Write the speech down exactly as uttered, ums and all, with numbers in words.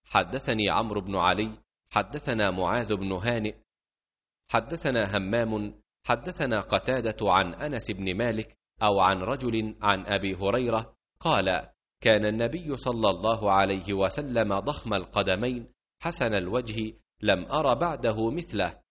حدثني عمرو بن علي حدثنا معاذ بن هانئ حدثنا همام حدثنا قتادة عن أنس بن مالك أو عن رجل عن أبي هريرة قال: كان النبي صلى الله عليه وسلم ضخم القدمين حسن الوجه، لم أر بعده مثله،